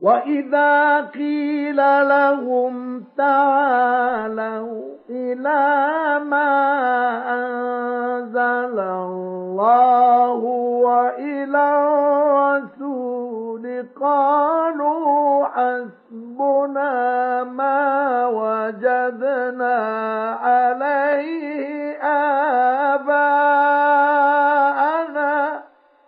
وإذا قيل لهم تعالوا إلى ما أنزل الله وإلى الرسول قالوا حسبنا ما وجدنا عليه آباءنا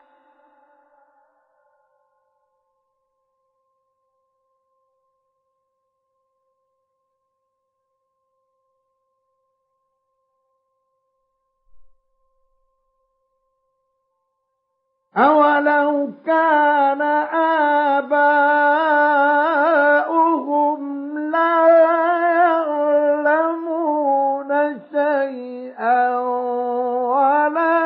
أولو كان آباؤهم لا يعلمون شيئا ولا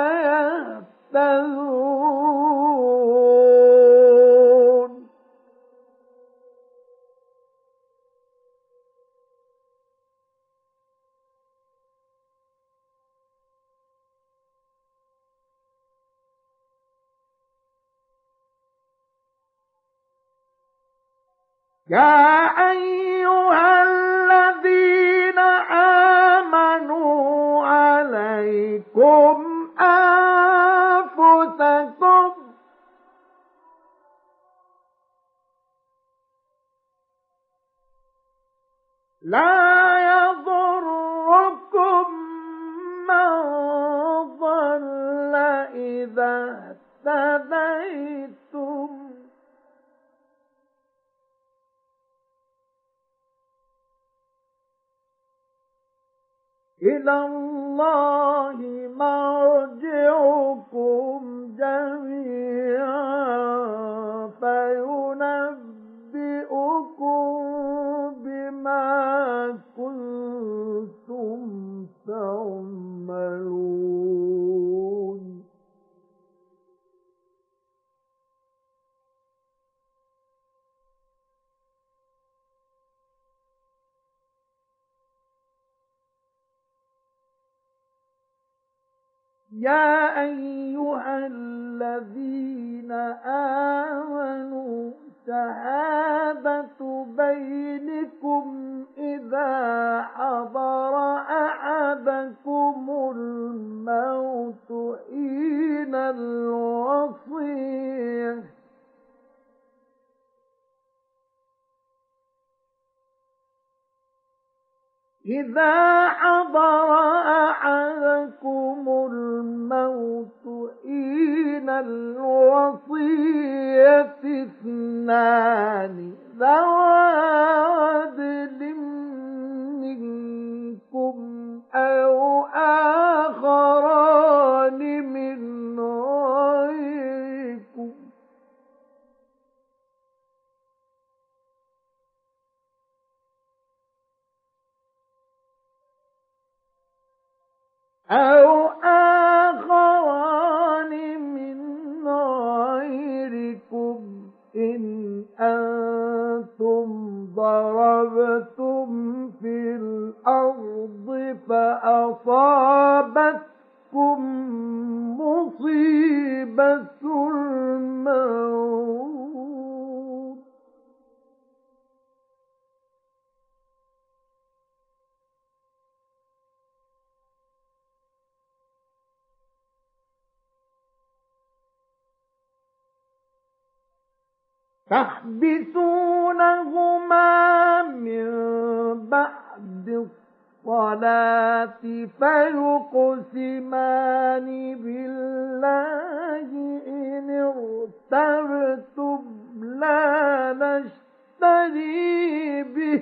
يهتدون يا أيها الذين آمنوا عليكم أنفسكم لا يضركم من ضل إذا اهتديتم إلى الله مرجعكم جميعا فينبئكم بما كنتم تعملون يا أيها الذين آمنوا شهادة بينكم إذا حضر أحدكم الموت حين الوصية إذا حضر أحدكم الموت حين الوصية اثنان ذوى عدل منكم أو آخران من غيركم إن أنتم ضربتم في الأرض فأصابتكم مصيبة الموت تحبسونهما من بعد الصلاة فيقسمان بالله إن ارتبتم لا نشتري به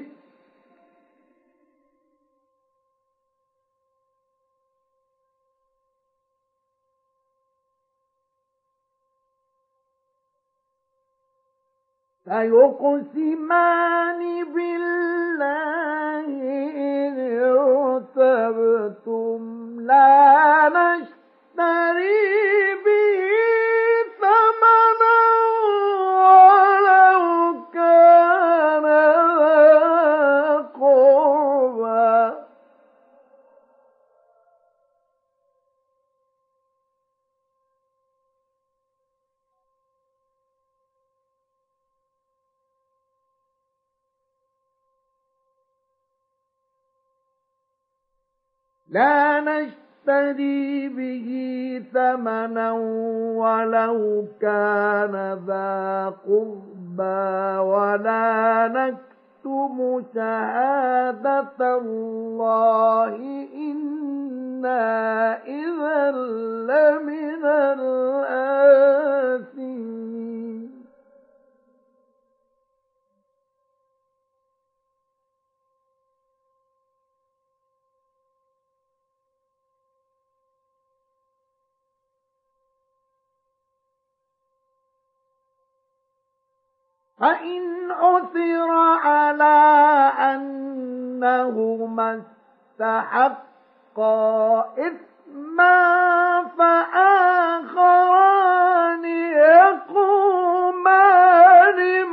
فيقسمان بالله إن ارتبتم لا نشتري به ثمنا ولو كان ذا قربى لا نشتري به ثمنا ولو كان ذا قربى ولا نكتم شهادة الله إنا إذا لمن الآثمين فإن عثر على أنهما استحقا إثما فآخران يقومان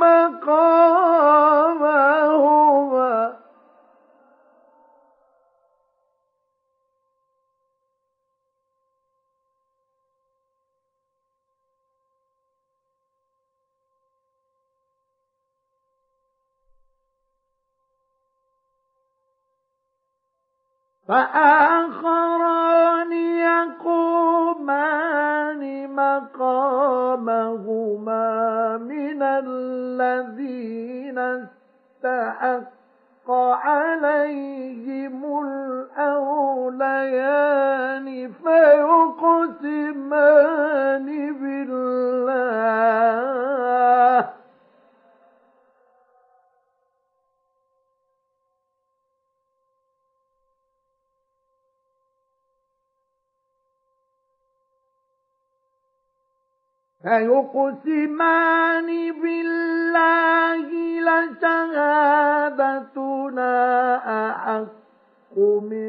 مقامهما من الذين استحق عليهم الأوليان فيقسمان بالله لشهادتنا أحق من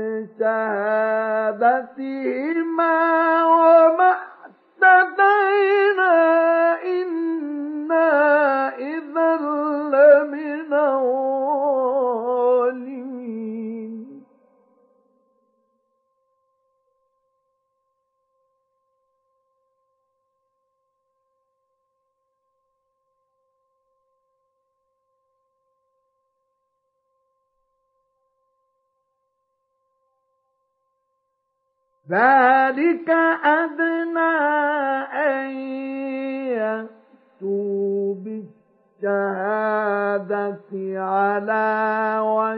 شهادتهما وما اعتدينا إنا إذا لمن الظالمين ذلك أدنى أن يأتوا بالشهادة على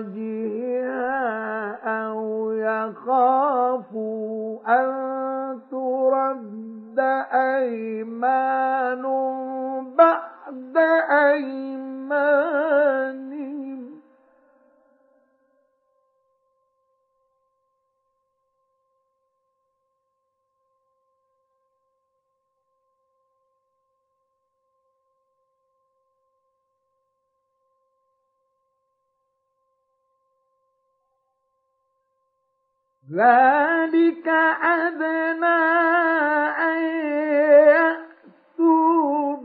وجهها أو يخافوا أن ترد أيمان بعد أيمانهم ذلك أدنى أن يأتوا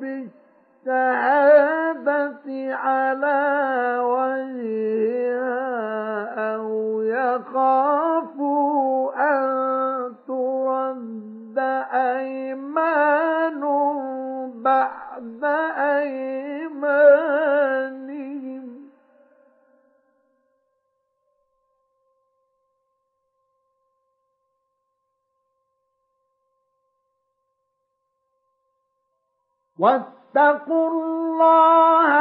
بالشهادة على وجهها أو يخافوا أن ترد أيمان بعد أيمانهم واتقوا الله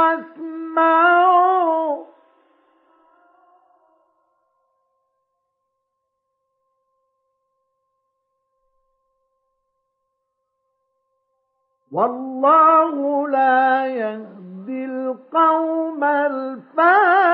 واسمعوا والله لا يهدي القوم الفاسقين